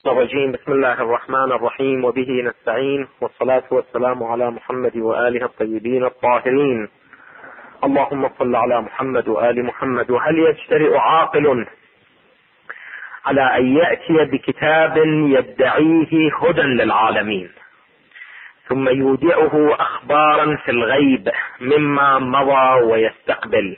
الرجيم. بسم الله الرحمن الرحيم، وبه نستعين، والصلاة والسلام على محمد وآله الطيبين الطاهرين. اللهم صل على محمد وآل محمد. وهل يجترئ عاقل على أن يأتي بكتاب يدعيه هدى للعالمين ثم يودعه أخبارا في الغيب مما مضى ويستقبل،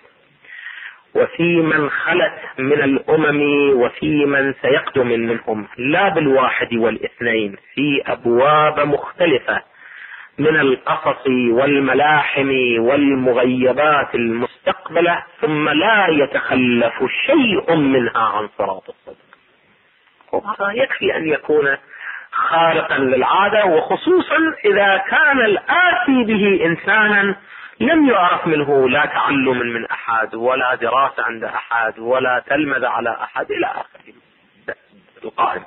وفي من خلت من الأمم وفي من سيقدم منهم، لا بالواحد والاثنين، في أبواب مختلفة من القصص والملاحم والمغيبات المستقبلة، ثم لا يتخلف شيء منها عن صراط الصدق. وهذا يكفي أن يكون خارقا للعادة، وخصوصا إذا كان الآتي به إنسانا لم يعرف منه لا تعلم من أحد ولا دراسة عند أحد ولا تلمذ على أحد إلى آخره القائم.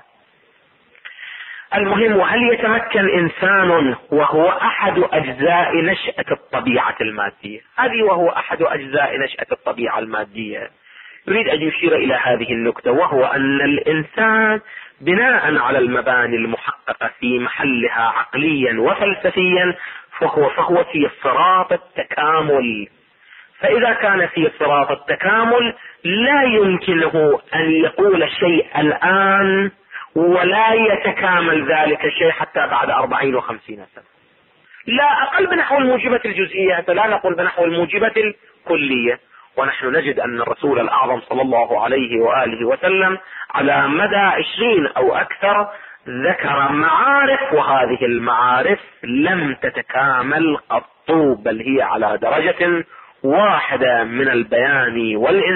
المهم، وهل يتمكن إنسان وهو أحد أجزاء نشأة الطبيعة المادية؟ هذه وهو أحد أجزاء نشأة الطبيعة المادية. يريد أن يشير إلى هذه النكتة، وهو أن الإنسان بناء على المباني المحققة في محلها عقليا وفلسفيا فهو في صراط التكامل. فإذا كان في صراط التكامل لا يمكنه أن يقول شيء الآن ولا يتكامل ذلك الشيء حتى بعد 40 و50 سنة، لا أقل بنحو الموجبة الجزئية، لا نقول بنحو الموجبة الكلية. ونحن نجد أن الرسول الأعظم صلى الله عليه وآله وسلم على مدى 20 أو أكثر ذكر معارف، وهذه المعارف لم تتكامل قط، بل هي على درجة واحدة من البيان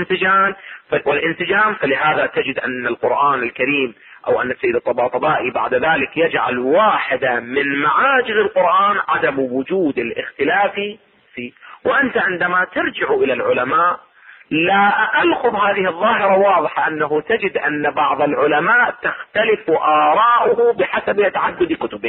والانسجام. فلهذا تجد أن القرآن الكريم أو أن السيد الطباطبائي بعد ذلك يجعل واحدة من معاجز القرآن عدم وجود الاختلاف فيه. وأنت عندما ترجع إلى العلماء لا أقل خذ هذه الظاهرة واضحة، أنه تجد أن بعض العلماء تختلف آراؤه بحسب تعدد كتبه،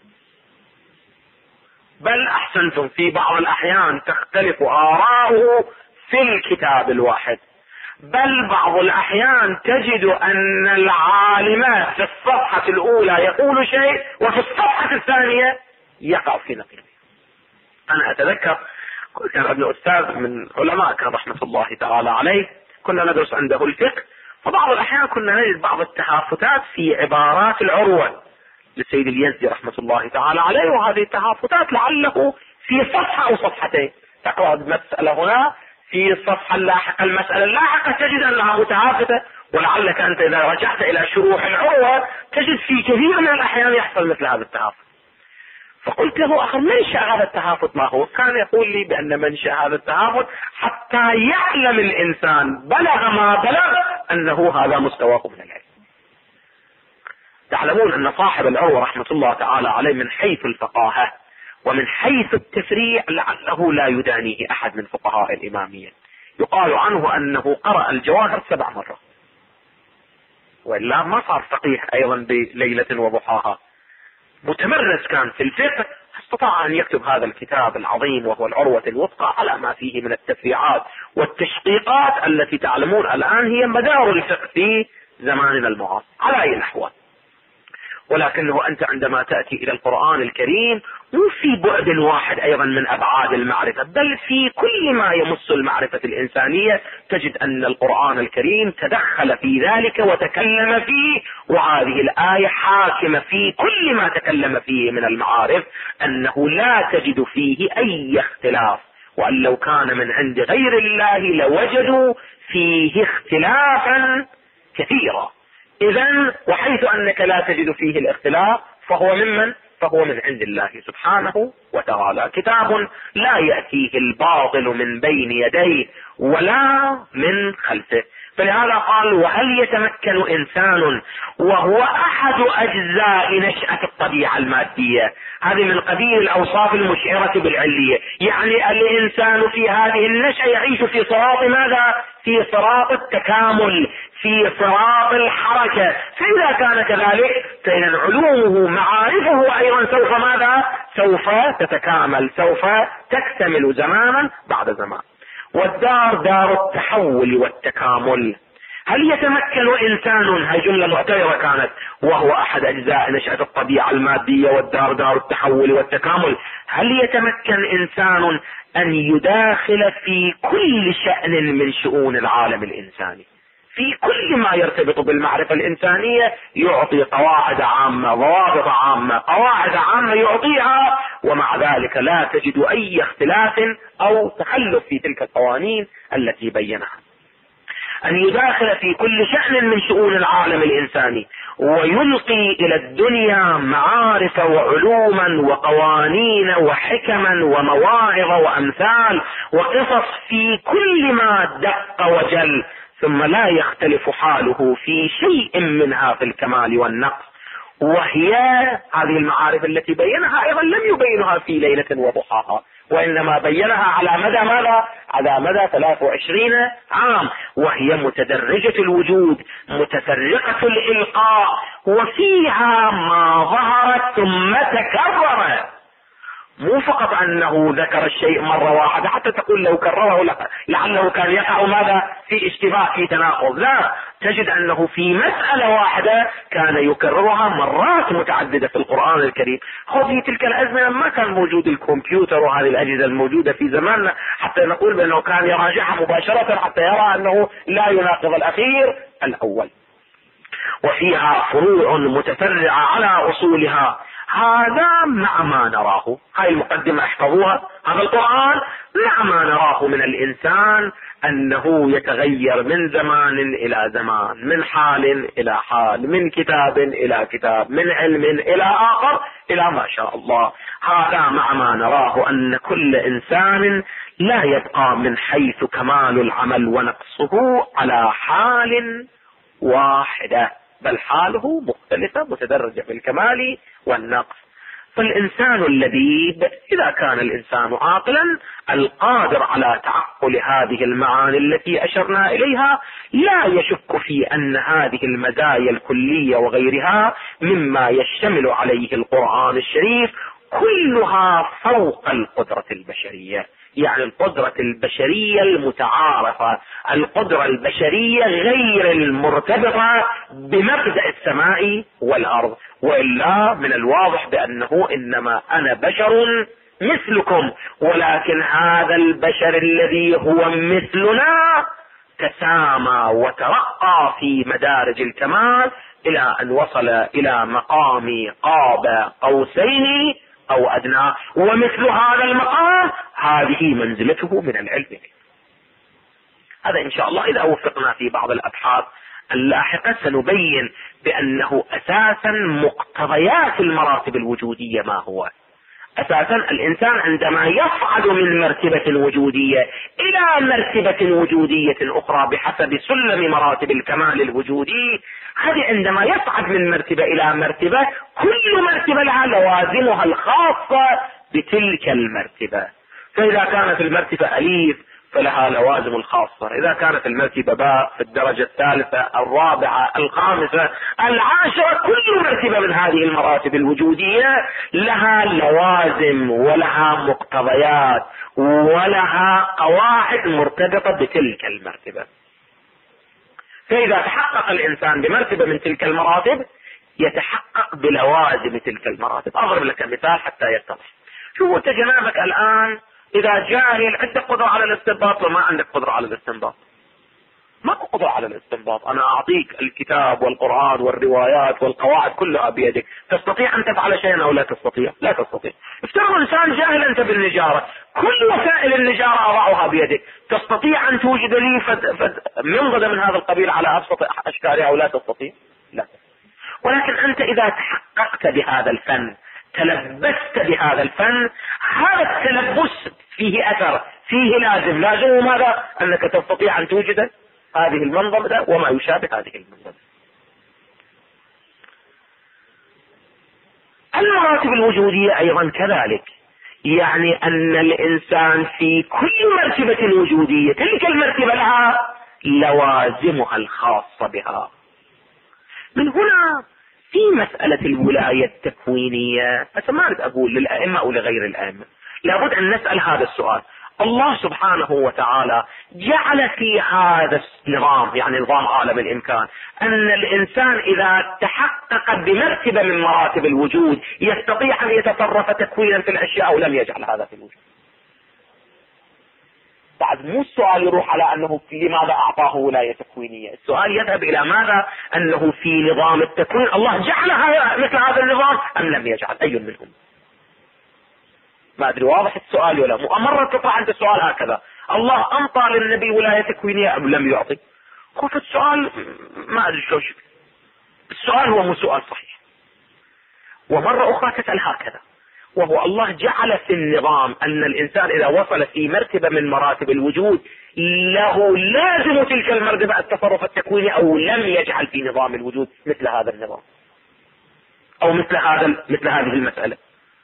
بل أحسنتم في بعض الأحيان تختلف آراؤه في الكتاب الواحد، بل بعض الأحيان تجد أن العالم في الصفحة الأولى يقول شيء وفي الصفحة الثانية يقع في نقله. أنا أتذكر كان ابن أستاذ من علماء كان رحمة الله تعالى عليه، كنا ندرس عنده الفقه، فبعض الأحيان كنا نجد بعض التهافتات في عبارات العروة للسيد اليزدي رحمة الله تعالى عليه، وهذه التهافتات لعله في صفحة أو صفحتين، تقرأ المسألة هنا في الصفحة اللاحقة المسألة اللاحقة تجد أنها متهافتة، ولعلك أنت إذا رجعت إلى شروح العروة تجد في كثير من الأحيان يحصل مثل هذا التهافت. فقلت له أخي منشأ هذا التهافت ما هو؟ كان يقول لي بأن منشأ هذا التهافت حتى يعلم الإنسان بلغ ما بلغ أنه هذا مستواه من العلم. تعلمون أن صاحب العروة رحمة الله تعالى عليه من حيث الفقاهة ومن حيث التفريع لعله لا يدانيه أحد من فقهاء الإمامية. يقال عنه أنه قرأ الجواهر 7 مرات، وإلا ما صار فقيه أيضا بليلة وضحاها. متمرس كان في الفقه، استطاع أن يكتب هذا الكتاب العظيم وهو العروة الوثقى على ما فيه من التفريعات والتشقيقات التي تعلمون الآن هي مدار الفقه في زماننا المعاصر على أي الأحوال. ولكنه أنت عندما تأتي إلى القرآن الكريم مو في بعد واحد أيضا من أبعاد المعرفة، بل في كل ما يمس المعرفة الإنسانية تجد أن القرآن الكريم تدخل في ذلك وتكلم فيه، وهذه الآية حاكمة في كل ما تكلم فيه من المعارف أنه لا تجد فيه أي اختلاف، وأن لو كان من عند غير الله لوجدوا فيه اختلافا كثيرا. إذن وحيث أنك لا تجد فيه الاختلاف فهو من عند الله سبحانه وتعالى، كتاب لا يأتيه الباطل من بين يديه ولا من خلفه. فلهذا قال وهل يتمكن إنسان وهو أحد أجزاء نشأة الطبيعة المادية. هذه من قبيل الأوصاف المشعرة بالعلية، يعني الإنسان في هذه النشأة يعيش في صراط ماذا؟ في صراط التكامل، في صراط الحركة. فإذا كان كذلك فإن علومه معارفه أيضا سوف ماذا؟ سوف تتكامل، سوف تكتمل زمانا بعد زمان. والدار دار التحول والتكامل. هل يتمكن إنسان، هاي جملة معتبرة كانت، وهو أحد أجزاء نشأة الطبيعة المادية والدار دار التحول والتكامل، هل يتمكن إنسان أن يداخل في كل شأن من شؤون العالم الإنساني، في كل ما يرتبط بالمعرفة الإنسانية يعطي قواعد عامة، ضوابط عامة، قواعد عامة يعطيها، ومع ذلك لا تجد أي اختلاف أو تخلف في تلك القوانين التي بينها؟ أن يداخل في كل شأن من شؤون العالم الإنساني ويلقي إلى الدنيا معارف وعلوما وقوانين وحكما ومواعظ وأمثال وقصص في كل ما دق وجل، ثم لا يختلف حاله في شيء منها في الكمال والنقص. وهي هذه المعارف التي بينها أيضا لم يبينها في ليلة وضحاها، وإنما بينها على مدى ماذا؟ على مدى 23 عام، وهي متدرجة الوجود متفرقة الإلقاء، وفيها ما ظهرت ثم تكرر. مو فقط أنه ذكر الشيء مرة واحدة حتى تقول لو كرره لعله كان يقع ماذا؟ في اشتباه، في تناقض. لا، تجد أنه في مسألة واحدة كان يكررها مرات متعددة في القرآن الكريم. في تلك الأزمنة ما كان موجود الكمبيوتر وهذه الأجهزة الموجودة في زماننا حتى نقول بأنه كان يراجعها مباشرة حتى يرى أنه لا يناقض الأخير الأول. وفيها فروع متفرعة على أصولها. هذا مع ما نراه، هاي المقدمة احفظوها، هذا القرآن مع ما نراه من الإنسان أنه يتغير من زمان إلى زمان، من حال إلى حال، من كتاب إلى كتاب، من علم إلى آخر، إلى ما شاء الله. هذا مع ما نراه أن كل إنسان لا يبقى من حيث كمال العمل ونقصه على حال واحدة، بل حاله مختلفة متدرجة في الكمال والنقص. فالإنسان اللبيب إذا كان الإنسان عاقلا القادر على تعقل هذه المعاني التي أشرنا إليها لا يشك في أن هذه المزايا الكلية وغيرها مما يشتمل عليه القرآن الشريف كلها فوق القدرة البشرية. يعني القدرة البشرية المتعارفة، القدرة البشرية غير المرتبطة بمبدأ السماء والأرض. وإلا من الواضح بأنه إنما أنا بشر مثلكم، ولكن هذا البشر الذي هو مثلنا تسامى وترقى في مدارج الكمال إلى أن وصل إلى مقام قاب قوسين أو أدنى، ومثل هذا المقام هذه منزلته من العلم. هذا إن شاء الله إذا وفقنا في بعض الأبحاث اللاحقة سنبين بأنه أساسا مقتضيات المراتب الوجودية ما هو. أساسا الإنسان عندما يصعد من مرتبة وجودية إلى مرتبة وجودية أخرى بحسب سلم مراتب الكمال الوجودي، هذه عندما يصعد من مرتبة إلى مرتبة كل مرتبة لها لوازمها الخاصة بتلك المرتبة. فإذا كانت المرتبة أليف فلها لوازم الخاصة، إذا كانت المرتبة باء في الدرجة الثالثة الرابعة الخامسة العاشرة، كل مرتبة من هذه المراتب الوجودية لها لوازم ولها مقتضيات ولها قواعد مرتبطة بتلك المرتبة. فإذا تحقق الإنسان بمرتبة من تلك المراتب يتحقق بلوازم تلك المراتب. أضرب لك مثال حتى يتضح. شوفوا أنت جنابك الآن إذا جاهل عندك قدرة على الاستنباط وما عندك قدرة على الاستنباط، ما قدرة على الاستنباط. أنا أعطيك الكتاب والقرآن والروايات والقواعد كلها بيدك، تستطيع أن تفعل شيئا أو لا تستطيع؟ لا تستطيع. افترض إنسان جاهل أنت بالنجارة، كل وسائل النجارة أضعها بيدك، تستطيع أن توجد لي منضدة من هذا القبيل على أبسط أشكالها أو لا تستطيع؟ لا. ولكن أنت إذا تحققت بهذا الفن، تلبست بهذا الفن، هذا التلبس فيه أثر، فيه لازم ماذا؟ أنك تستطيع أن توجد هذه المنظمة وما يشابه هذه المنظمة. المراتب الوجودية أيضا كذلك، يعني أن الإنسان في كل مرتبة وجودية تلك المرتبة لها لوازمها الخاصة بها. من هنا في مسألة الولاية التكوينية، ما أريد أقول للأئمة أو لغير الأئمة، لابد أن نسأل هذا السؤال: الله سبحانه وتعالى جعل في هذا النظام، يعني نظام عالم الامكان، ان الانسان اذا تحقق بمرتبة من مراتب الوجود يستطيع ان يتصرف تكوينا في الاشياء، ولم يجعل هذا في الوجود. بعد مو السؤال يروح على انه لماذا اعطاه ولاية تكوينية، السؤال يذهب الى ماذا؟ انه في نظام التكوين الله جعل مثل هذا النظام ام لم يجعل؟ اي منهم؟ ما ادري واضح السؤال ولا مو؟ مرة تطلع عند السؤال هكذا، الله انطى للنبي ولاية تكوينية ام لم يعطي؟ خوف السؤال ما ادري شو السؤال هو مو سؤال صحيح. ومرة اخرى تسأل هكذا، وهو الله جعل في النظام ان الانسان اذا وصل في مرتبة من مراتب الوجود له لازم تلك المرتبة التصرف التكويني، او لم يجعل في نظام الوجود مثل هذا النظام او مثل هذه المسألة.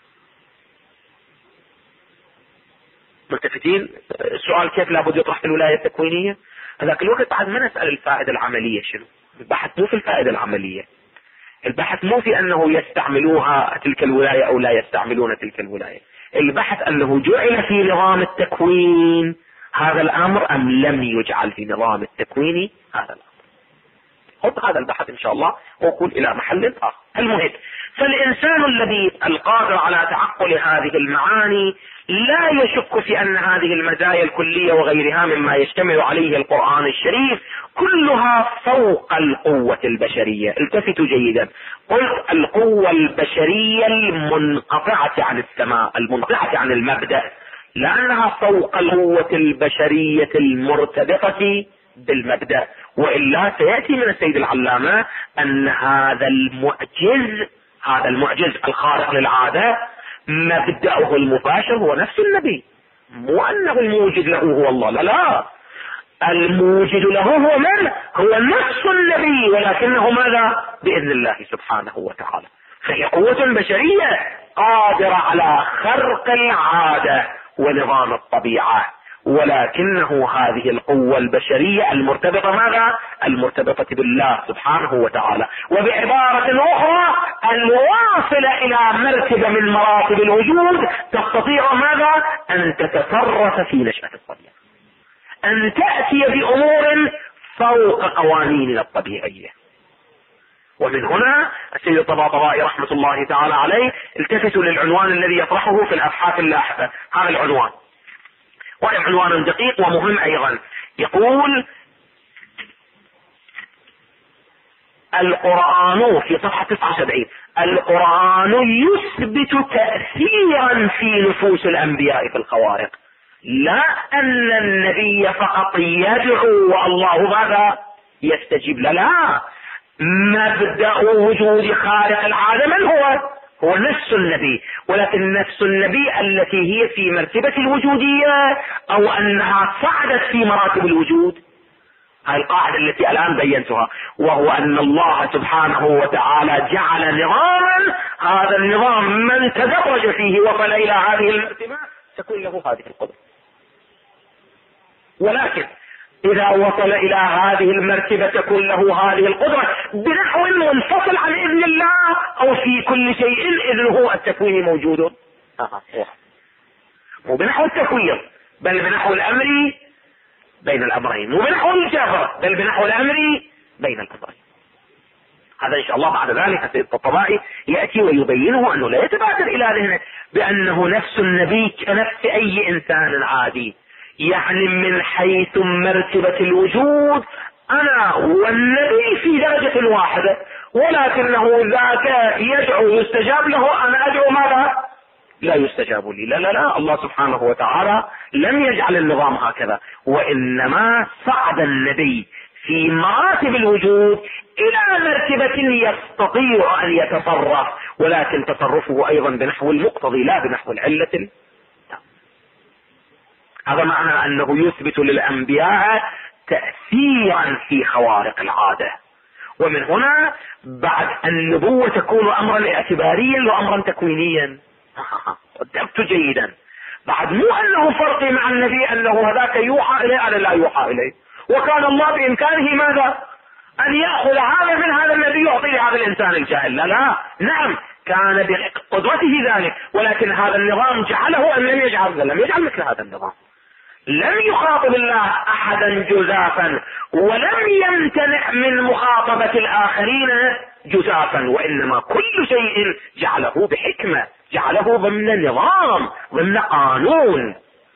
ملتفتين؟ السؤال كيف لابد يطرح في الولاية التكوينية؟ هذاك الوقت بعد ما نسأل الفائدة العملية شنو؟ البحث مو في الفائدة العملية، البحث مو في انه يستعملوها تلك الولاية او لا يستعملون تلك الولاية، البحث انه جعل في نظام التكوين هذا الامر ام لم يجعل في نظام التكوين هذا الامر. حط هذا البحث ان شاء الله وقول الى محل اخر. المهم، فالانسان الذي القادر على تعقل هذه المعاني لا يشك في ان هذه المزايا الكلية وغيرها مما يشتمل عليه القرآن الشريف كلها فوق القوة البشرية. التفتوا جيدا، قلت القوة البشرية المنقطعة عن السماء، المنقطعة عن المبدأ، لانها فوق القوة البشرية المرتبطة بالمبدأ. وإلا سيأتي من السيد العلامة أن هذا المعجز الخارق للعادة مبدأه المباشر هو نفس النبي، مو أنه الموجد له هو الله، لا، الموجد له هو من؟ هو نفس النبي، ولكنه ماذا؟ بإذن الله سبحانه وتعالى. فهي قوة بشرية قادرة على خرق العادة ونظام الطبيعة، ولكنه هذه القوة البشرية المرتبطة ماذا؟ المرتبطة بالله سبحانه وتعالى، وبعبارة أخرى الواصلة إلى مرتبة من مراتب الوجود تستطيع ماذا؟ أن تتصرف في نشأة الطبيعة، أن تأتي بأمور فوق قوانيننا الطبيعية. ومن هنا السيد الطباطبائي رحمة الله تعالى عليه التفتوا للعنوان الذي يطرحه في الأبحاث اللاحقة، هذا العنوان وهو عنوان دقيق ومهم أيضا. يقول القرآن في صفحة 79: القرآن يثبت تأثيرا في نفوس الأنبياء في الخوارق، لا أن النبي فقط يدعو والله ماذا؟ يستجيب. لا، مبدأ وجود خارق العادة من هو نفس النبي، ولكن نفس النبي التي هي في مرتبة الوجودية او انها صعدت في مراتب الوجود. هاي القاعدة التي الان بينتها، وهو ان الله سبحانه وتعالى جعل نظاما، هذا النظام من تدرج فيه وصل الى هذه المرتبة تكون له هذه القدرة. ولكن اذا وصل الى هذه المرتبة تكون له هذه القدرة بنحو منفصل عن اذن الله، او في كل شيء اذنه التكوين موجود، مو بنحو التكوين بل بنحو الامر بين الامرين، مو بنحو الجبر بل بنحو الامر بين الامرين. هذا ان شاء الله بعد ذلك السيد الطباطبائي يأتي ويبينه انه لا يتبادر الى ذهنه بانه نفس النبي كنفس اي انسان عادي، يعني من حيث مرتبة الوجود انا والنبي في درجة واحدة، ولكنه ذاك يدعو يستجاب له، انا ادعو ماذا؟ لا يستجاب لي. لا، الله سبحانه وتعالى لم يجعل النظام هكذا، وانما صعد النبي في مراتب الوجود الى مرتبة يستطيع ان يتصرف، ولكن تصرفه ايضا بنحو المقتضي لا بنحو العلة. هذا معنى انه يثبت للانبياء تأثيرا في خوارق العادة. ومن هنا بعد النبوة تكون امرا اعتباريا وامرا تكوينيا. قدمت جيدا، بعد مو انه فرق مع النبي انه هذاك يوحى اليه انا لا يوحى اليه، وكان الله بامكانه ماذا؟ ان يأخذ هذا من هذا الذي يعطي لهذا الانسان الجاهل. لا، نعم كان بقدرته ذلك، ولكن هذا النظام جعله ان لم يجعل مثل هذا النظام. لم يخاطب الله احدا جزافا، ولم يمتنع من مخاطبة الاخرين جزافا، وانما كل شيء جعله بحكمة، جعله ضمن نظام، ضمن قانون.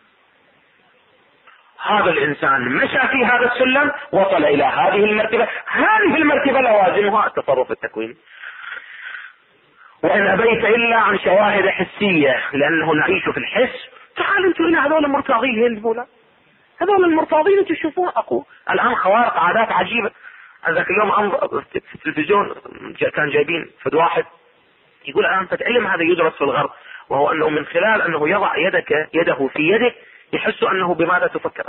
هذا الانسان مشى في هذا السلم، وصل الى هذه المرتبة، هذه المرتبة لوازمها التصرف التكويني. وان ابيت الا عن شواهد حسية، لانه نعيش في الحس. تعالوا انتوا الى هذول المرتاضين، هذول المرتاضين انتوا تشوفون اقوى. الان خوارق عادات عجيبة. ذاك اليوم في التلفزيون كان جايبين فد واحد يقول الان فد علم هذا يدرس في الغرب، وهو انه من خلال انه يضع يده في يدك يحس انه بماذا تفكر.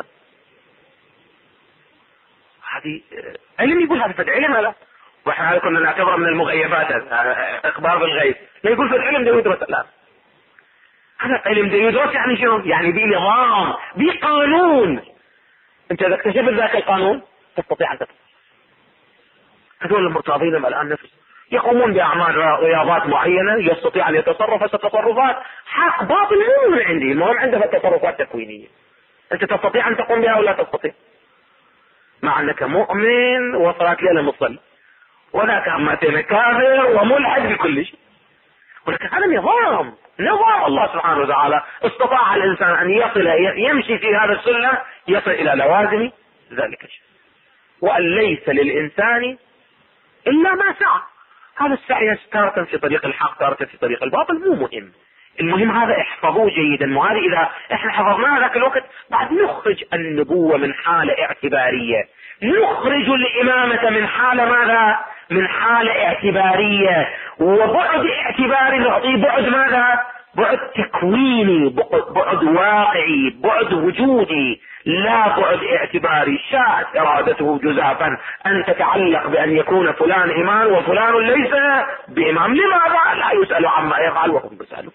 هذه علم، يقول هذا فد علم. لا، واحنا كنا نعتبره من المغيبات، اخبار بالغيب. لا، يقول فد علم ده يدرس الان. هذا علم ده يدرس يعني شنو؟ يعني بنظام، بقانون. انت اذا اكتشفت ذاك القانون تستطيع ان تفعل. هذول المرتاضين الان نفس يقومون باعمال رياضات معينة، يستطيع ان يتصرف تصرفات حق باطل مو من عندي، المهم عنده تصرفات تكوينية. انت تستطيع ان تقوم بها ولا تستطيع؟ مع انك مؤمن وصلت لنا مصلي، وذاك امتين كافر وملحد بكل شيء. ولكن هذا نظام الله سبحانه وتعالى. استطاع الانسان ان يصل يمشي في هذا السلم، يصل الى لوازم ذلك الشيء. وان ليس للانسان الا ما سعى. هذا السعي تارة في طريق الحق، تارة في طريق الباطل، مو مهم. المهم هذا احفظوه جيدا. وهذا اذا احنا حفظناه ذاك الوقت بعد نخرج النبوة من حالة اعتبارية، نخرج الامامة من حالة ماذا؟ من حالة اعتبارية. وبعد اعتباري نعطيه بعد ماذا؟ بعد تكويني، بعد واقعي، بعد وجودي، لا بعد اعتباري. شاءت ارادته جزافا ان تتعلق بان يكون فلان امام وفلان ليس بامام. لماذا؟ لا يسأل عما يفعل وهم يسألون.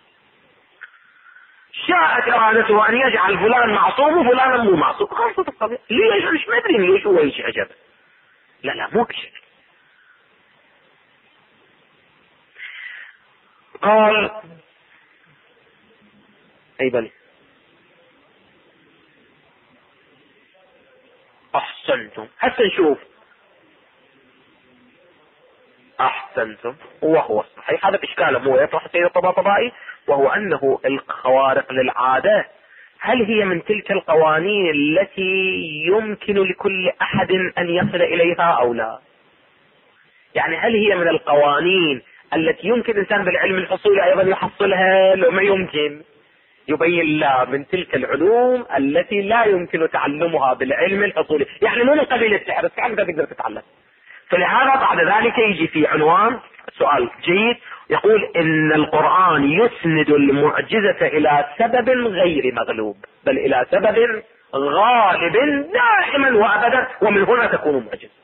شاءت ارادته ان يجعل فلان معصوم وفلانا مو معصوم، خاصة الطبيعة. ليش؟ مش مدري ليش هو ايش عجب. لا مو بشكل. قال اي بلي احسنتم. هسه نشوف. احسنتم وهو الصحيح. هذا باشكاله مو يطرح سيد الطباطبائي، وهو انه الخوارق للعادة هل هي من تلك القوانين التي يمكن لكل احد ان يصل اليها او لا؟ يعني هل هي من القوانين التي يمكن الانسان بالعلم الحصولي ايضا يحصلها؟ لو ما يمكن يبين لا، من تلك العلوم التي لا يمكن تعلمها بالعلم الحصولي. يعني مو من قبيل السحر، السحر انت تقدر تتعلم. فلهذا بعد ذلك يجي في عنوان سؤال جيد يقول ان القرآن يسند المعجزة الى سبب غير مغلوب، بل الى سبب غالب دائما وابدا، ومن هنا تكون معجزة.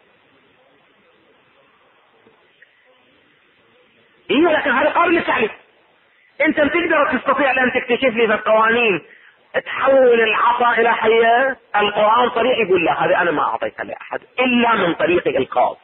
ايوه، لكن هذا قابل للتعليم. انت تقدر تستطيع ان تكتشف لي في القوانين تحول العصا الى حية؟ القرآن صريح يقول لا، هذا انا ما اعطيتها لاحد الا من طريقي الخاص.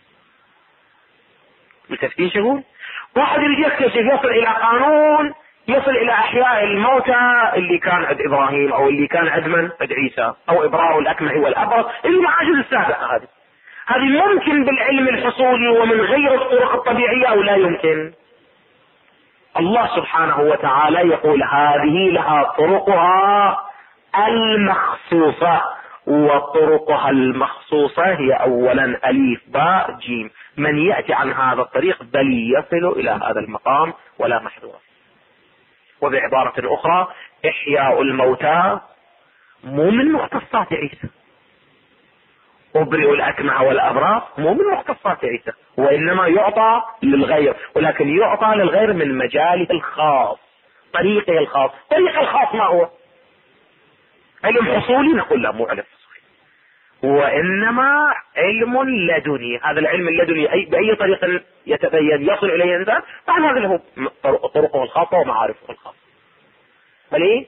متفقين شغول؟ واحد يريد يكتشف يصل الى قانون، يصل الى احياء الموتى اللي كان عند ابراهيم، او اللي كان عند من؟ عند عيسى، او ابراء الاكمه والابرص، المعاجز السابقة هذه ممكن بالعلم الحصولي ومن غير الطرق الطبيعية او لا يمكن؟ الله سبحانه وتعالى يقول هذه لها طرقها المخصوصة، وطرقها المخصوصة هي اولا الف باء جيم. من يأتي عن هذا الطريق بل يصل الى هذا المقام ولا محذور. وبعبارة اخرى احياء الموتى مو من مختصات عيسى، أبرئ الأكمه والأبرص مو من مختصات عيسى، وإنما يعطى للغير، ولكن يعطى للغير من مجاله الخاص، طريقه الخاص. طريق الخاص ما هو؟ علم حصولي؟ نقول لا، مو علم حصولي، وإنما علم لدني. هذا العلم اللدني بأي طريقة يتبين يصل إليه الإنسان، بعد هذا له طرقه الخاصة ومعارفه الخاصة. بلي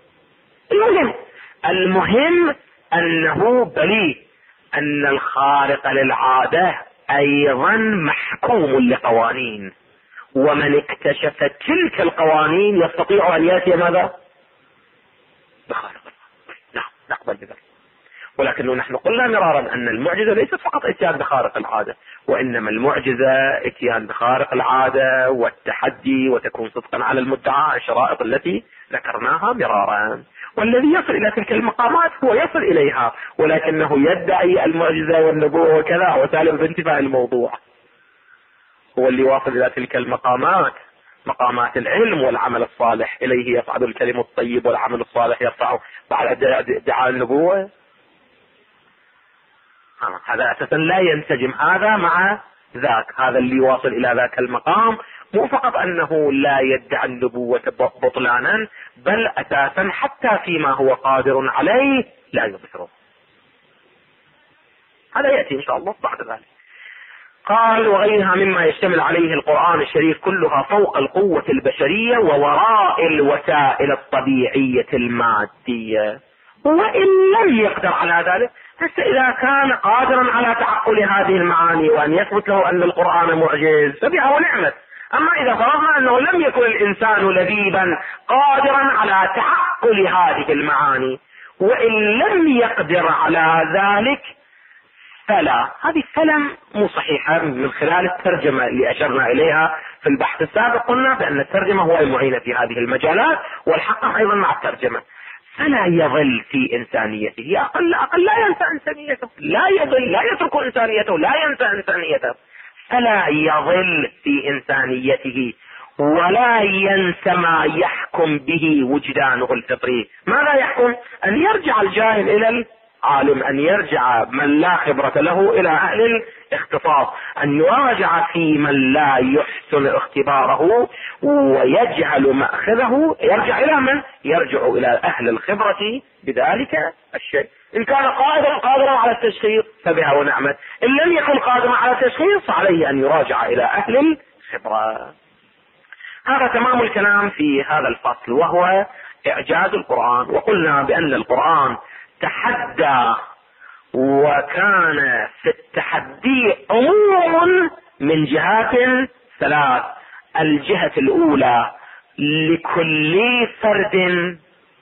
المهم أنه بلي ان الخارق للعادة ايضا محكوم لقوانين، ومن اكتشف تلك القوانين يستطيع ان ياتي ماذا؟ بخارق العادة. نقبل بذلك. ولكنه نحن قلنا مرارا أن المعجزة ليست فقط اتيان بخارق العادة، وإنما المعجزة اتيان بخارق العادة والتحدي وتكون صدقا على المدعى، الشرائط التي ذكرناها مرارا. والذي يصل إلى تلك المقامات هو يصل إليها، ولكنه يدعي المعجزة والنبوة وكذا وسالم بانتفاء الموضوع. هو اللي واصل إلى تلك المقامات، مقامات العلم والعمل الصالح، إليه يصعد الكلم الطيب والعمل الصالح يرفعه بعد ادعاء النبوة. هذا أساسا لا ينسجم هذا مع ذاك. هذا اللي واصل إلى ذاك المقام مو فقط أنه لا يدعي النبوة بطلانا، بل أساسا حتى فيما هو قادر عليه لا يظهره. هذا يأتي إن شاء الله بعد ذلك. قال وغيرها مما يشتمل عليه القرآن الشريف كلها فوق القوة البشرية ووراء الوسائل الطبيعية المادية، وإن لم يقدر على ذلك. حتى إذا كان قادرا على تعقل هذه المعاني وأن يثبت له أن القرآن معجز فبها ونعمت. أما إذا فرضنا أنه لم يكن الإنسان لبيبا قادرا على تعقل هذه المعاني وإن لم يقدر على ذلك فلا. هذه فلا مو صحيحة من خلال الترجمة اللي أشرنا إليها في البحث السابق. قلنا بأن الترجمة هو المعينة في هذه المجالات والحق أيضا مع الترجمة. فلا يظل في إنسانيته، أقل لا ينسى إنسانيته، لا يظل، لا يترك إنسانيته، لا ينسى إنسانيته. فلا يظل في إنسانيته ولا ينسى ما يحكم به وجدانه الفطري. ماذا يحكم؟ أن يرجع الجاهل إلى العالم، أن يرجع من لا خبرة له إلى أهل الاختصاص، أن يراجع في من لا يحسن اختباره ويجعل مأخذه، يرجع إلى من؟ يرجع إلى أهل الخبرة بذلك الشيء. إن كان قادرا على التشخيص فبها ونعمت، إن لم يكن قادرا على التشخيص عليه أن يراجع إلى أهل الخبرة. هذا تمام الكلام في هذا الفصل وهو إعجاز القرآن. وقلنا بأن القرآن تحدى وكان في التحدي عموم من جهات ثلاث. الجهة الأولى لكل فرد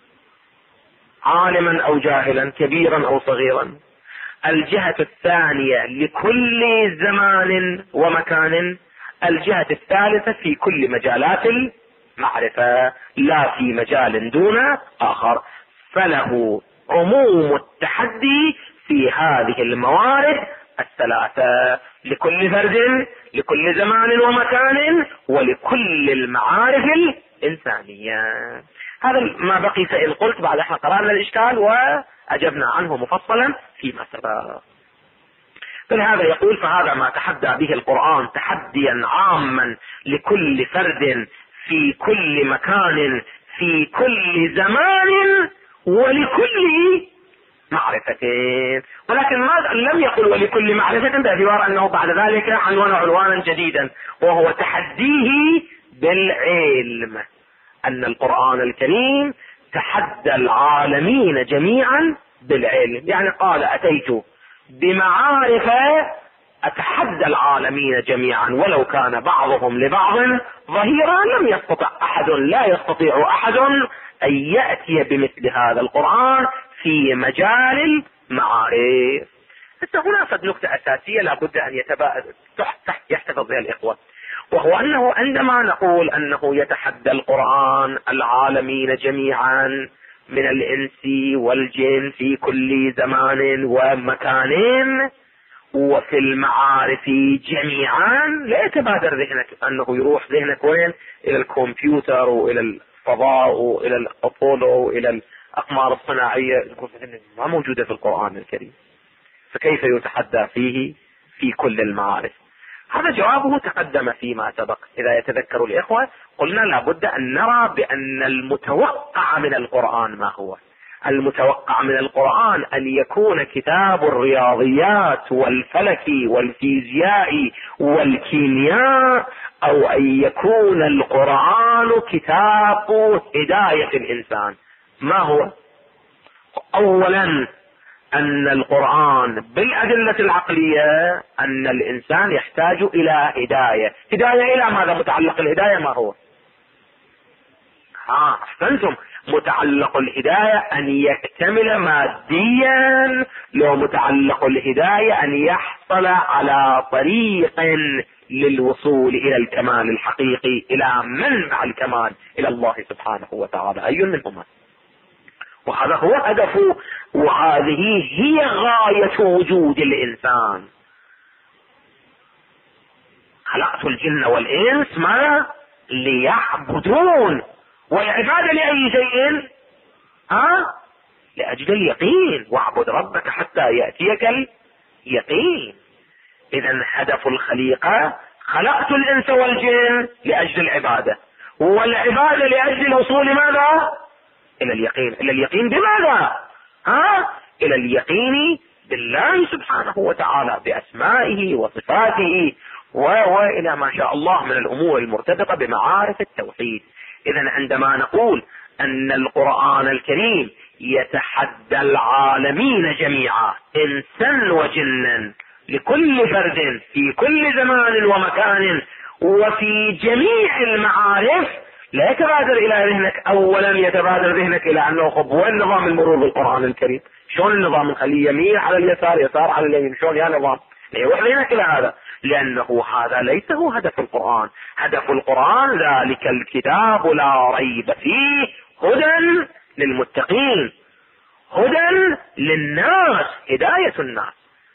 عالما أو جاهلا كبيرا أو صغيرا. الجهة الثانية لكل زمان ومكان. الجهة الثالثة في كل مجالات المعرفة لا في مجال دون آخر. فله عموم التحدي في هذه الموارد الثلاثة، لكل فرد، لكل زمان ومكان، ولكل المعارف الإنسانية. هذا ما بقي فإن قلت بعد احنا قرأنا الإشكال وأجبنا عنه مفصلا فيما سبق. فلهذا يقول فهذا ما تحدى به القرآن تحديا عاما لكل فرد في كل مكان في كل زمان ولكل معرفتين. ولكن ما لم يقل ولكل معرفة باعتبار أنه بعد ذلك عنوان عنوانا جديدا وهو تحديه بالعلم، أن القرآن الكريم تحدى العالمين جميعا بالعلم. يعني قال أتيت بمعارف أتحدى العالمين جميعا ولو كان بعضهم لبعض ظهيرا لم يستطع أحد، لا يستطيع أحد أن يأتي بمثل هذا القرآن في مجال المعارف. هنا فد نقطة أساسية لابد أن يحتفظ بها الإخوة، وهو أنه عندما نقول أنه يتحدى القرآن العالمين جميعا من الإنس والجن في كل زمان ومكان وفي المعارف جميعا، لا يتبادر ذهنك أنه يروح ذهنك وين؟ إلى الكمبيوتر وإلى الفضاء وإلى الأبولو وإلى الأقمار الصناعية، ما موجودة في القرآن الكريم، فكيف يتحدى فيه في كل المعارف؟ هذا جوابه تقدم فيما سبق. إذا يتذكر الإخوة قلنا لابد أن نرى بأن المتوقع من القرآن ما هو. المتوقع من القرآن أن يكون كتاب الرياضيات والفلك والفيزياء والكيمياء، أو أن يكون القرآن كتاب هداية الإنسان. ما هو؟ أولا أن القرآن بالأدلة العقلية أن الإنسان يحتاج إلى هداية. هداية إلى ماذا؟ متعلق الهداية ما هو؟ احسنتم، متعلق الهداية ان يكتمل ماديا، لو متعلق الهداية ان يحصل على طريق للوصول الى الكمال الحقيقي، الى منبع الكمال، الى الله سبحانه وتعالى، اي منهما. وهذا هو هدفه، وهذه هي غاية وجود الانسان. خلقت الجن والانس ما ليعبدون، والعبادة لأي شيء؟ لأجل اليقين، واعبد ربك حتى يأتيك اليقين. إذا هدف الخليقة، خلقت الإنس والجن لأجل العبادة، والعبادة لأجل الوصول ماذا؟ إلى اليقين. إلى اليقين بماذا؟ إلى اليقين بالله سبحانه وتعالى، بأسمائه وصفاته، وإلى ما شاء الله من الأمور المرتبطة بمعارف التوحيد. إذا عندما نقول أن القرآن الكريم يتحدى العالمين جميعا، إنسا وجنا، لكل فرد في كل زمان ومكان وفي جميع المعارف، لا يتبادر إلى ذهنك أولا، يتبادر ذهنك إلى أنه وين نظام المرور بالقرآن الكريم؟ شلون النظام؟ نخليه يمين على اليسار، يسار على اليمين، شلون يا نظام؟ لا يروح ذهنك إلى هذا، لأنه هذا ليس هو هدف القرآن. هدف القرآن ذلك الكتاب لا ريب فيه هدى للمتقين، هدى للناس، هداية الناس.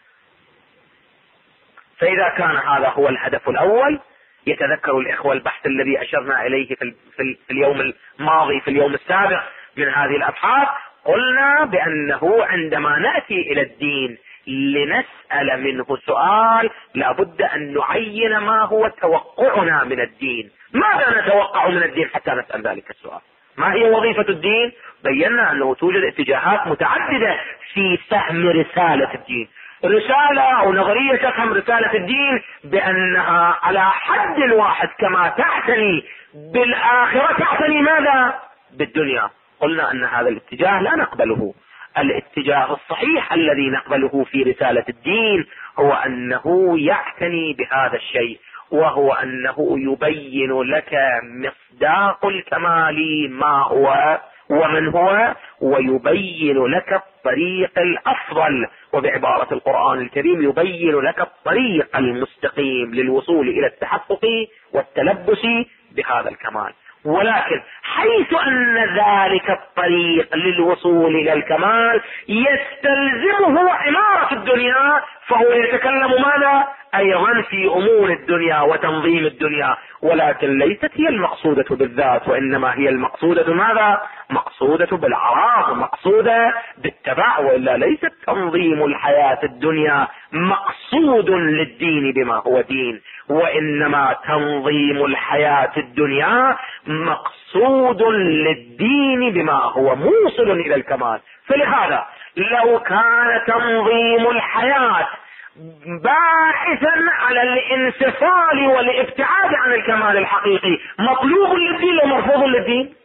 فإذا كان هذا هو الهدف الأول، يتذكر الإخوة البحث الذي أشرنا إليه في اليوم الماضي، في اليوم السابق من هذه الأبحاث، قلنا بأنه عندما نأتي إلى الدين لنسأل منه سؤال، لابد أن نعين ما هو توقعنا من الدين. ماذا نتوقع من الدين حتى نسأل ذلك السؤال؟ ما هي وظيفة الدين؟ بينا أنه توجد اتجاهات متعددة في فهم رسالة الدين. رسالة أو نظرية تفهم رسالة الدين بأنها على حد واحد كما تعتني بالآخرة تعتني ماذا؟ بالدنيا. قلنا أن هذا الاتجاه لا نقبله. الاتجاه الصحيح الذي نقبله في رسالة الدين هو أنه يعتني بهذا الشيء، وهو أنه يبين لك مصداق الكمال ما هو ومن هو، ويبين لك الطريق الأفضل، وبعبارة القرآن الكريم يبين لك الطريق المستقيم للوصول إلى التحقق والتلبس بهذا الكمال. ولكن حيث أن ذلك الطريق للوصول إلى الكمال يستلزمه عمارة الدنيا، فهو يتكلم ماذا؟ أيضا في أمور الدنيا وتنظيم الدنيا، ولكن ليست هي المقصودة بالذات، وإنما هي المقصودة ماذا؟ مقصودة بالعراض، مقصودة بالتبع، وإلا ليست تنظيم الحياة الدنيا مقصود للدين بما هو دين، وإنما تنظيم الحياة الدنيا مقصود للدين بما هو موصل إلى الكمال. فلهذا لو كان تنظيم الحياة باحثا على الانفصال والابتعاد عن الكمال الحقيقي، مطلوب للدين ولا مرفوض للدين؟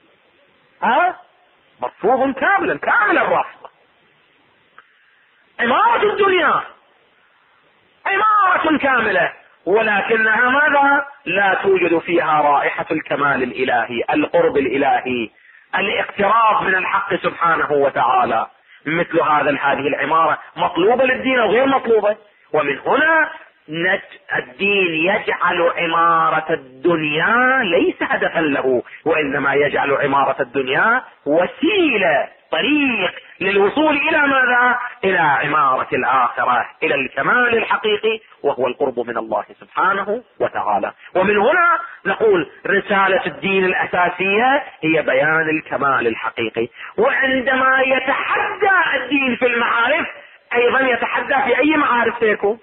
مرفوض كاملا، كامل الرفض. عمارة الدنيا عمارة كاملة، ولكنها ماذا؟ لا توجد فيها رائحة الكمال الإلهي، القرب الإلهي، الاقتراب من الحق سبحانه وتعالى. مثل هذه العمارة مطلوبة للدين أو غير مطلوبة؟ ومن هنا الدين يجعل عمارة الدنيا ليس هدفا له، وإنما يجعل عمارة الدنيا وسيلة، طريق للوصول إلى ماذا؟ إلى عمارة الآخرة، إلى الكمال الحقيقي، وهو القرب من الله سبحانه وتعالى. ومن هنا نقول رسالة الدين الأساسية هي بيان الكمال الحقيقي. وعندما يتحدى الدين في المعارف، أيضا يتحدى في أي معارف سيكون؟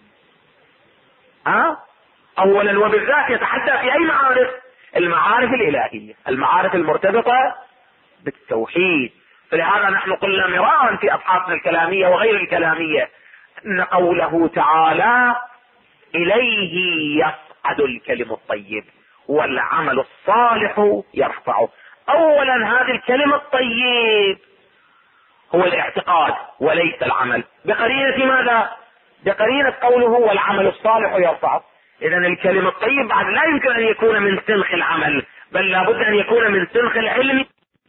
أولا وبالذات يتحدى في أي معارف؟ المعارف الإلهية، المعارف المرتبطة بالتوحيد. فلهذا نحن قلنا مرارا في أبحاثنا الكلامية وغير الكلامية أن قوله تعالى إليه يصعد الكلم الطيب والعمل الصالح يرفعه. أولا هذه الكلمة الطيب هو الاعتقاد وليس العمل، بقرينة ماذا؟ بقرينة قوله والعمل الصالح يرفعه. إذن الكلمة الطيب بعد لا يمكن أن يكون من سنخ العمل بل لابد ان يكون من سنخ العلم.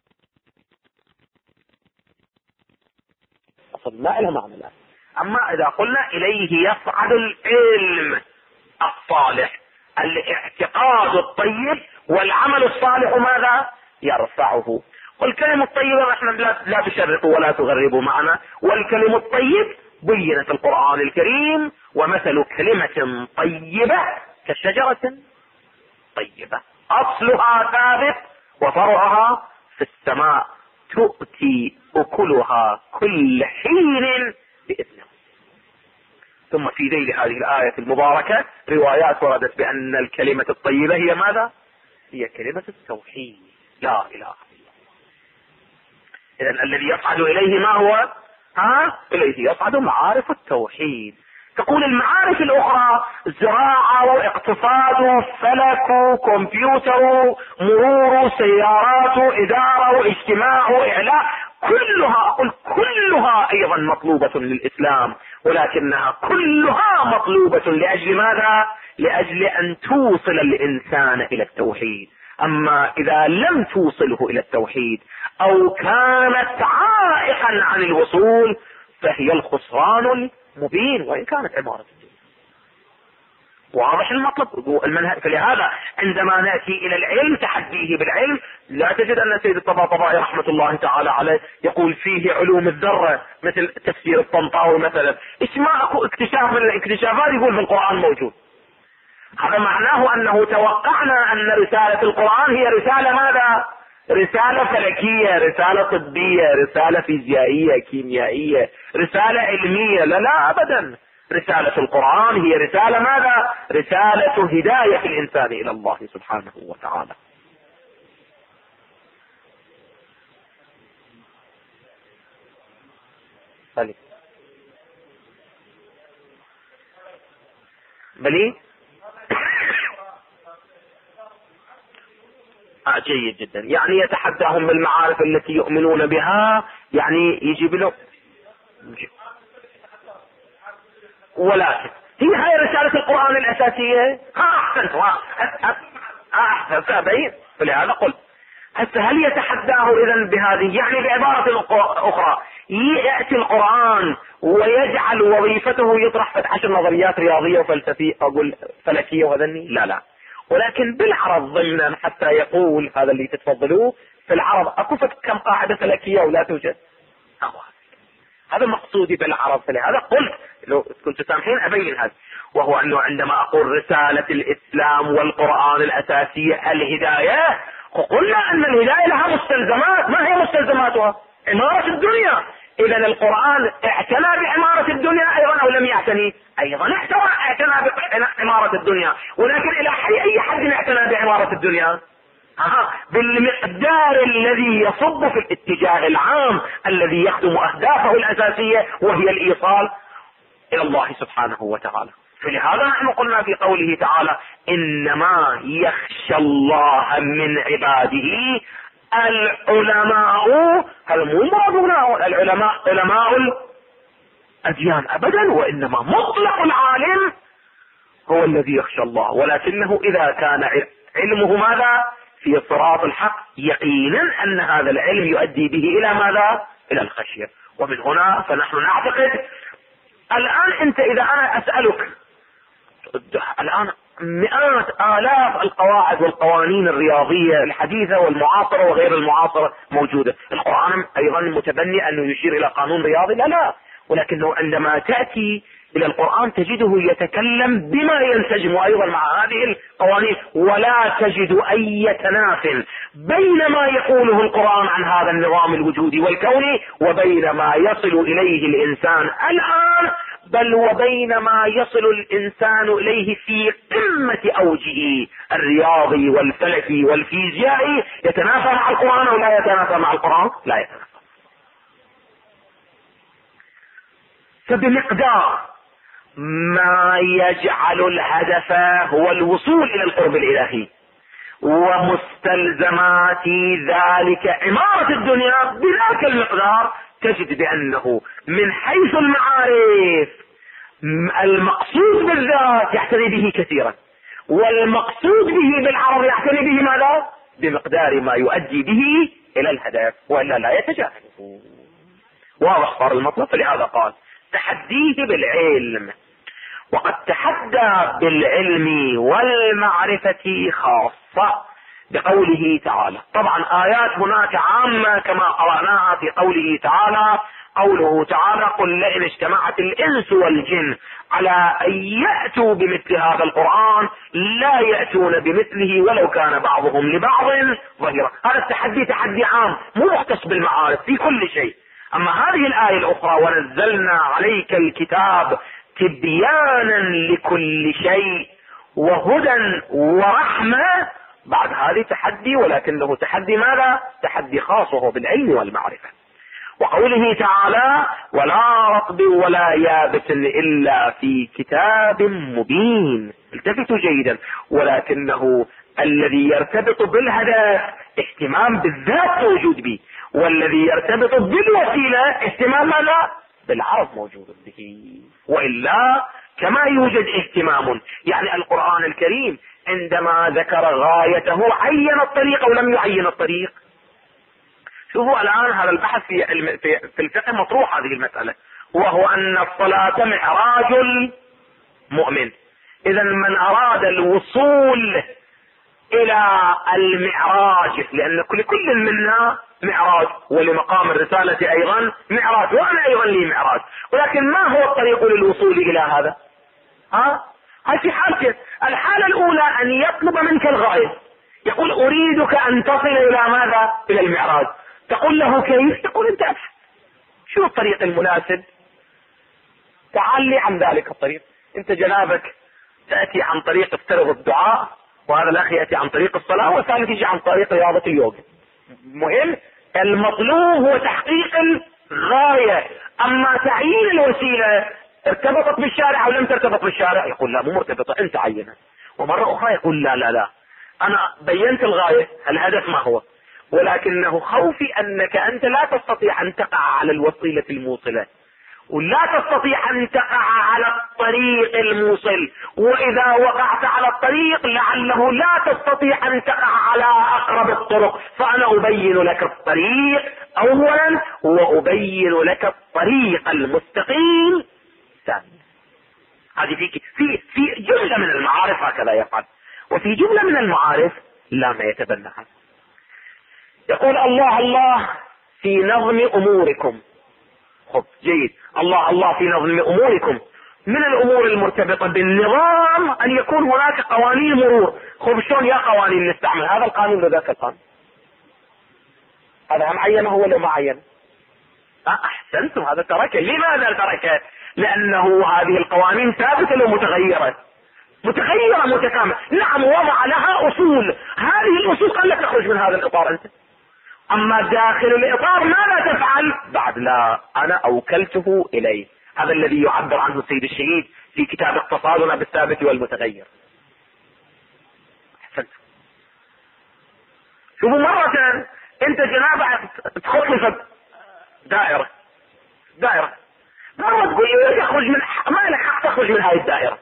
اصلا ما لها معنى الان. اما اذا قلنا اليه يصعد العلم الصالح، الاعتقاد الطيب والعمل الصالح ماذا يرفعه. والكلمة الطيبة احنا لا تشرقوا ولا تغربوا معنا، والكلمة الطيب بينت في القرآن الكريم: ومثل كلمة طيبة كشجرة طيبة اصلها ثابت وفرعها في السماء تؤتي اكلها كل حين باذنه. ثم في ذيل هذه الآية المباركة روايات وردت بأن الكلمة الطيبة هي ماذا؟ هي كلمة التوحيد، لا إله إلا الله. إذن الذي يصعد إليه ما هو؟ إليه يصعد معارف التوحيد. تقول المعارف الأخرى زراعة واقتصاد فلك كمبيوتر مرور سيارات إدارة اجتماع إعلام، كلها أقول كلها أيضا مطلوبة للإسلام، ولكنها كلها مطلوبة لأجل ماذا؟ لأجل أن توصل الإنسان إلى التوحيد. أما إذا لم توصله إلى التوحيد أو كانت عائقا عن الوصول فهي الخسران المبين، وإن كانت عبارة الدين. واضح المطلب المنهج. فلهذا عندما نأتي إلى العلم تحديه بالعلم لا تجد أن سيد الطباطبائي رحمة الله تعالى عليه يقول فيه علوم الذرة مثل تفسير الطنطاوي مثلا. اسمع اكو اكتشاف من الاكتشافات يقول في القرآن موجود. هذا معناه أنه توقعنا أن رسالة القرآن هي رسالة ماذا؟ رسالة فلكية، رسالة طبية، رسالة فيزيائية، كيميائية، رسالة علمية. لا لا أبدا، رسالة القرآن هي رسالة ماذا؟ رسالة هداية الإنسان إلى الله سبحانه وتعالى. بلي جيد جدا. يعني يتحداهم بالمعارف التي يؤمنون بها، يعني يجيب له. ولكن هي رسالة القرآن الأساسية. أحسنت أحسنت بين. فلهذا قلت هسه هل يتحداه إذن بهذه؟ يعني بعبارة أخرى يأتي القرآن ويجعل وظيفته يطرح 10 نظريات رياضية وفلسفية أقول فلكية وهذني؟ لا لا، ولكن بالعرض ضمنا حتى يقول هذا اللي تتفضلوه في العرض اكو كم قاعدة فلكية ولا توجد. هذا مقصودي بالعرض. فلهذا قلت لو كنت سامحين ابين هذا، وهو انه عندما اقول رسالة الاسلام والقرآن الاساسية الهداية، قلنا ان الهداية لها مستلزمات. ما هي مستلزماتها؟ عمارة الدنيا. اذا القرآن اعتنى بعمارة الدنيا ايضا او لم يعتني؟ ايضا اعتنى بعمارة الدنيا، ولكن الى اي حد اعتنى بعمارة الدنيا؟ بالمقدار الذي يصب في الاتجاه العام الذي يخدم اهدافه الاساسية وهي الايصال الى الله سبحانه وتعالى. فلهذا نحن قلنا في قوله تعالى انما يخشى الله من عباده العلماء. هذا مو مراد هنا العلماء علماء الاديان ابدا، وانما مطلق العالم هو الذي يخشى الله، ولكنه اذا كان علمه ماذا؟ في صراط الحق يقينا ان هذا العلم يؤدي به الى ماذا؟ الى الخشية. ومن هنا فنحن نعتقد الان انت اذا انا اسألك الان مئات آلاف القواعد والقوانين الرياضية الحديثة والمعاصرة وغير المعاصرة موجودة. القرآن ايضا متبني انه يشير الى قانون رياضي؟ لا لا، ولكنه عندما تأتي الى القرآن تجده يتكلم بما ينسجم ايضا مع هذه القوانين، ولا تجد اي تناف بين ما يقوله القرآن عن هذا النظام الوجودي والكوني وبين ما يصل اليه الانسان الان، بل وبين ما يصل الانسان اليه في قمة اوجه الرياضي والفلكي والفيزيائي. يتنافى مع القرآن او لا يتنافى مع القرآن؟ لا يتنافى. فبمقدار ما يجعل الهدف هو الوصول الى القرب الالهي ومستلزمات ذلك عمارة الدنيا، بذاك المقدار تجد بانه من حيث المعارف المقصود بالذات يعتني به كثيرا، والمقصود به بالعرض يعتني به ماذا؟ بمقدار ما يؤدي به الى الهدف، والا لا يتجاهله. واضح صار المطلب. فلهذا قال تحديه بالعلم، وقد تحدى بالعلم والمعرفة خاصة بقوله تعالى. طبعا آيات هناك عامة كما قرأناها في قوله تعالى. قوله تعالى قل لئن اجتمعت الإنس والجن على أن يأتوا بمثل هذا القرآن لا يأتون بمثله ولو كان بعضهم لبعض ظهيرا. هذا التحدي تحدي عام مو مختص بالمعارف في كل شيء. أما هذه الآية الأخرى ونزلنا عليك الكتاب تبيانا لكل شيء وهدى ورحمة، بعد هذه تحدي، ولكنه تحدي ماذا؟ تحدي خاص وهو بالعلم والمعرفة. وقوله تعالى ولا رطب ولا يابس إلا في كتاب مبين. التفتوا جيدا. ولكنه الذي يرتبط بالهدف اهتمام بالذات موجود به، والذي يرتبط بالوسيلة اهتمام ماذا؟ بالعرض موجود به. وإلا كما يوجد اهتمام، يعني القرآن الكريم عندما ذكر غايته عين الطريق او لم يعين الطريق. شوفوا الان هذا البحث في الفقه مطروح هذه المسألة، وهو ان الصلاة معراج المؤمن. اذا من اراد الوصول الى المعراج، لان كل منا معراج، ولمقام الرسالة ايضا معراج، وانا ايضا لي معراج، ولكن ما هو الطريق للوصول الى هذا؟ هاي في حالتين. الحالة الاولى ان يطلب منك الغاية، يقول اريدك ان تصل الى ماذا؟ الى المعراج. تقول له كيف؟ تقول انت ابحث شو الطريق المناسب، تعال لي عن ذلك الطريق. انت جنابك تأتي عن طريق افترض الدعاء، وهذا الاخ يأتي عن طريق الصلاة، والثالث يجي عن طريق رياضة اليوغا. مهم المطلوب هو تحقيق الغاية. اما تعيين الوسيلة ارتبطت بالشارع او لم ترتبط بالشارع، يقول لا مو مرتبطة انت عينها. ومرة اخرى يقول لا انا بينت الغاية الهدف ما هو، ولكنه خوفي انك انت لا تستطيع ان تقع على الوسيلة الموصلة، ولا تستطيع ان تقع على الطريق الموصل، واذا وقعت على الطريق لعله لا تستطيع ان تقع على اقرب الطرق، فانا ابين لك الطريق اولا وابين لك الطريق المستقيم ثانيا. هذه في جملة من المعارف هكذا يفعل، وفي جملة من المعارف لا ما يتبناها. يقول الله في نظم اموركم. خب جيد، الله في نظم اموركم. من الامور المرتبطة بالنظام ان يكون هناك قوانين مرور. خب شلون يا قوانين نستعمل هذا القانون وذاك القانون؟ هذا هم عينه ولا ما عينه؟ احسنتم، هذا تركه. لماذا تركه؟ لانه هذه القوانين ثابتة لو متغيرة متكاملة. نعم وضع لها اصول، هذه الاصول قال لك تخرج من هذا الاطار انت. اما داخل الاطار ماذا تفعل؟ بعد لا، انا اوكلته اليه. هذا الذي يعبر عنه السيد الشهيد في كتاب اقتصادنا بالثابت والمتغير. احسنت. شوفوا مرة انت جنابك تخط لي دائرة مرة تقول لي يخرج من ما لك حق تخرج من هاي الدائرة.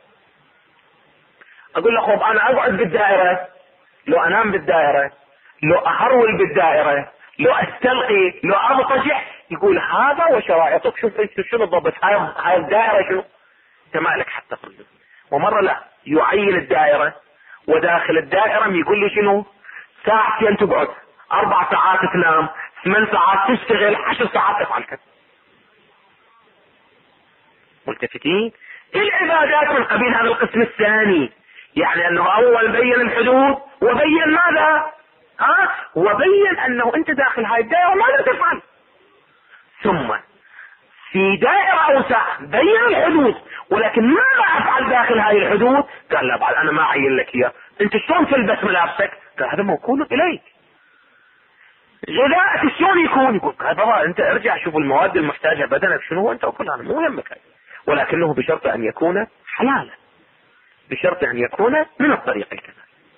اقول له خب انا اقعد بالدائرة، لو انام بالدائرة، لو اهرول بالدائرة، لو استلقي، لو اضطجع. يقول هذا وشرائطك. شوف انت شنو ضبط هاي الدائرة شنو؟ انت ما لك حتى تخرج. ومرة لا يعين الدائرة، وداخل الدائرة يقول لي شنو؟ ساعتين تقعد، 4 ساعات تنام، 8 ساعات تشتغل، 10 ساعات تفعل كذا. ملتفتين؟ العبادات من قبيل هذا القسم الثاني، يعني انه اول بين الحدود وبين ماذا؟ وبين انه انت داخل هاي الدائرة ماذا تفعل. ثم في دائرة اوسع بين الحدود، ولكن ماذا افعل داخل هاي الحدود؟ قال لا بعد انا ما اعين لك اياه. انت شلون تلبس ملابسك؟ قال هذا موكول اليك. غذاءك شلون يكون؟ يقول بابا انت ارجع شوف المواد المحتاجة بدنك شنو، انت وكل هذا مو يهمك، ولكنه بشرط ان يكون حلالا، بشرط ان يكون من الطريق الكذا.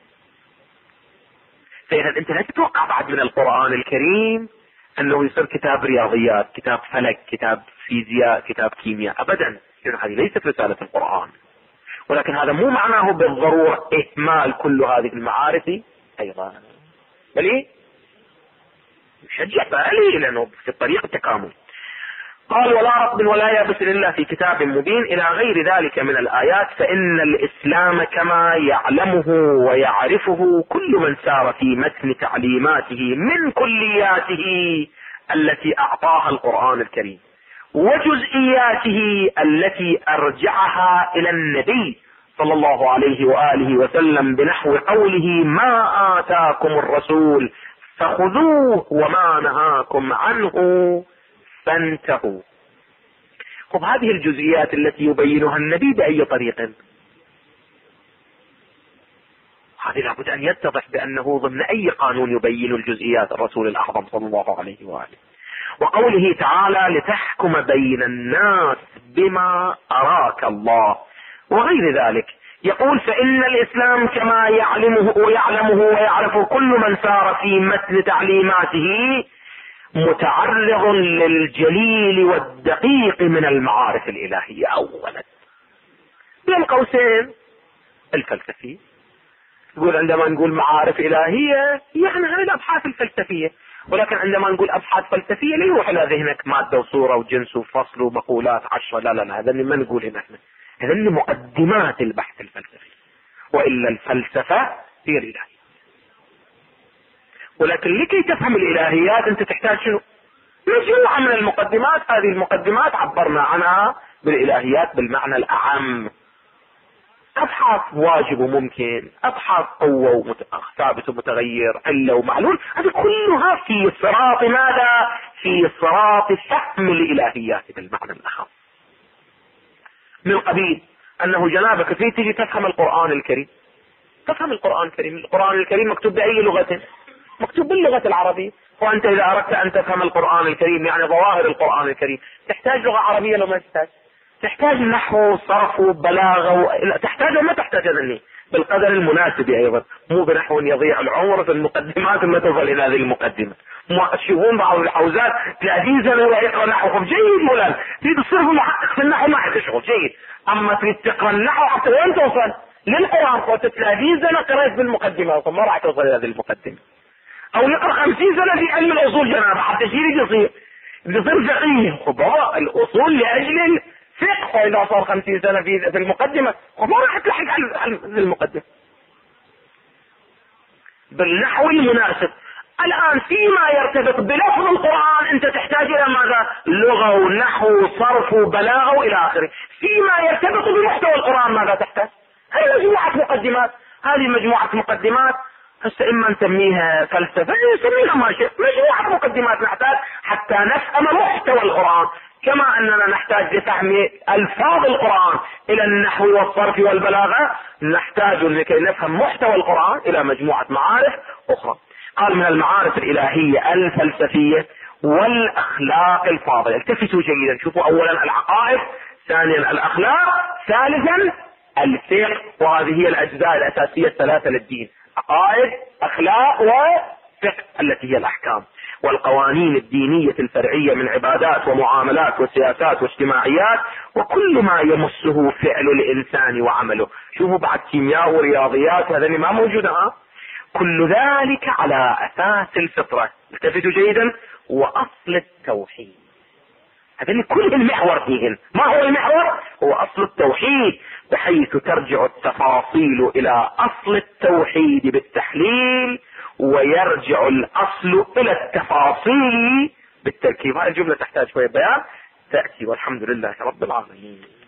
فإذا انت لا تتوقع بعد من القرآن الكريم انه يصير كتاب رياضيات، كتاب فلك، كتاب فيزياء، كتاب كيمياء، ابدا. هذه ليست رسالة القرآن. ولكن هذا مو معناه بالضرورة اهمال كل هذه المعارف ايضا. بل ايه يشجع بالي لانه في طريق التكامل. قال ولا رطب ولا يابس الا في كتاب مبين الى غير ذلك من الايات. فان الاسلام كما يعلمه ويعرفه كل من سار في متن تعليماته من كلياته التي اعطاها القرآن الكريم وجزئياته التي ارجعها الى النبي صلى الله عليه وآله وسلم بنحو قوله ما آتاكم الرسول فخذوه وما نهاكم عنه فانتهوا. خب هذه الجزئيات التي يبينها النبي بأي طريق؟ هذه لابد أن يتضح بأنه ضمن أي قانون يبين الجزئيات الرسول الأعظم صلى الله عليه وآله. وقوله تعالى لتحكم بين الناس بما أراك الله وغير ذلك. يقول فإن الإسلام كما يعلمه ويعرفه كل من سار في متن تعليماته متعرض للجليل والدقيق من المعارف الإلهية. أولا بين قوسين الفلسفية. يقول عندما نقول معارف إلهية يعني هذه الأبحاث الفلسفية، ولكن عندما نقول أبحاث فلسفية لا يروح إلى ذهنك مادة وصورة وجنس وفصل ومقولات 10. لا هذا اللي ما نقول هنا احنا، هذا اللي مقدمات البحث الفلسفي، وإلا الفلسفة هي الإلهية. ولكن لكي تفهم الإلهيات أنت تحتاج شنو؟ مجموعة من المقدمات. هذه المقدمات عبرنا عنها بالإلهيات بالمعنى الأعم. أبحاث واجب وممكن، أبحاث قوة ثابت ومتغير، علة ومعلول، هذه كلها في صراط ماذا؟ في صراط فهم الإلهيات بالمعنى الأخص. من قبيل أنه جنابك فيه تجي تفهم القرآن الكريم، تفهم القرآن الكريم. القرآن الكريم مكتوب بأي لغة؟ مكتوب باللغة العربية. وأنت إذا أردت أن تفهم القرآن الكريم يعني ظواهر القرآن الكريم تحتاج لغة عربية لو ما تحتاج؟ تحتاج نحو صرف وبلاغة تحتاج وما تحتاج ذني بالقدر المناسب أيضا، مو بنحو يضيع العمر في المقدمات ما تصل إلى هذه المقدمة. مؤشرون بعض الحوزات 30 سنة ويقرأ نحو جيد مولانا، تريد تصرف محقق في النحو ما حتشغل جيد، أما تريد تقرأ النحو حتى وين توصل؟ للقرآن قلت 30 سنة قرأت بالمقدمة ما راح توصل إلى هذه المقدمة. أو يقرأ 50 سنة في علم الأصول جنابه حتى شيء يصير فقيه. خبراء الأصول لأجل فقه، فإذا صار 50 سنة في المقدمة وما راح تلحق على المقدمة بالنحو المناسب. الآن فيما يرتبط بلفظ القرآن أنت تحتاج إلى ماذا؟ لغة ونحو وصرف وبلاغة وإلى آخره. فيما يرتبط بمحتوى القرآن ماذا تحتاج؟ هذه مجموعة مقدمات. هذه مجموعة مقدمات هسه إما نسميها فلسفة نسميها ما شئت، مجموعة مقدمات نحتاج حتى نفهم محتوى القرآن، كما أننا نحتاج لفهم ألفاظ القرآن إلى النحو والصرف والبلاغة، نحتاج لكي نفهم محتوى القرآن إلى مجموعة معارف أخرى. قال من المعارف الإلهية الفلسفية والأخلاق الفاضلة. التفتوا جيدا، شوفوا أولا العقائد، ثانيا الأخلاق، ثالثا الفقه. وهذه هي الأجزاء الأساسية الثلاثة للدين: عقائد، أخلاق، وفقه التي هي الأحكام والقوانين الدينية الفرعية من عبادات ومعاملات وسياسات واجتماعيات وكل ما يمسه فعل الإنسان وعمله. شوفوا بعد كيمياء ورياضيات هذا ما موجودة، كل ذلك على أساس الفطرة. التفتوا جيدا. وأصل التوحيد، هذا كل المحور فيهن. ما هو المحور؟ هو أصل التوحيد، بحيث ترجع التفاصيل إلى أصل التوحيد بالتحليل، ويرجع الأصل إلى التفاصيل بالتركيب. هذه الجملة تحتاج شوية بيان تأتي، والحمد لله رب العالمين.